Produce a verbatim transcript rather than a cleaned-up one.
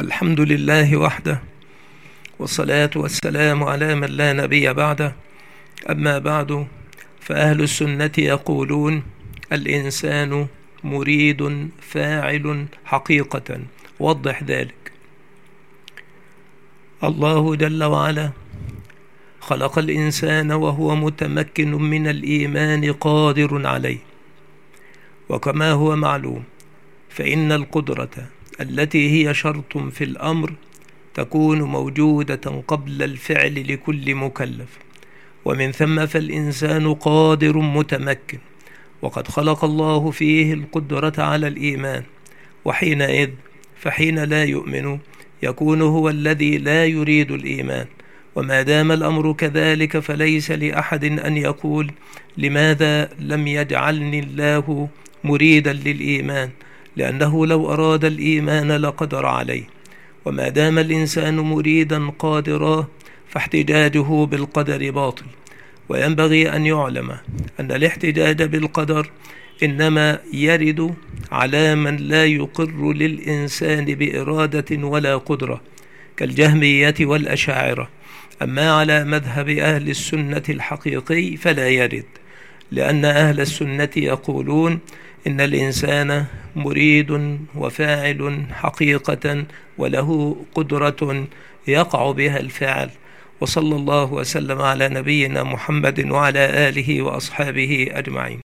الحمد لله وحده، والصلاة والسلام على من لا نبي بعده. أما بعد، فأهل السنة يقولون: الإنسان مريد فاعل حقيقة. وضح ذلك. الله جل وعلا خلق الإنسان وهو متمكن من الإيمان قادر عليه، وكما هو معلوم فإن القدرة التي هي شرط في الأمر تكون موجودة قبل الفعل لكل مكلف، ومن ثم فالإنسان قادر متمكن، وقد خلق الله فيه القدرة على الإيمان. وحينئذ فحين لا يؤمن يكون هو الذي لا يريد الإيمان. وما دام الأمر كذلك فليس لأحد أن يقول: لماذا لم يجعلني الله مريدا للإيمان؟ لأنه لو أراد الإيمان لقدر عليه. وما دام الإنسان مريدا قادرا فاحتجاجه بالقدر باطل. وينبغي أن يعلم أن الاحتجاج بالقدر إنما يرد على من لا يقر للإنسان بإرادة ولا قدرة، كالجهمية والأشاعرة. أما على مذهب أهل السنة الحقيقي فلا يرد، لأن أهل السنة يقولون إن الإنسان مريد وفاعل حقيقة، وله قدرة يقع بها الفعل. وصلى الله وسلم على نبينا محمد وعلى آله وأصحابه أجمعين.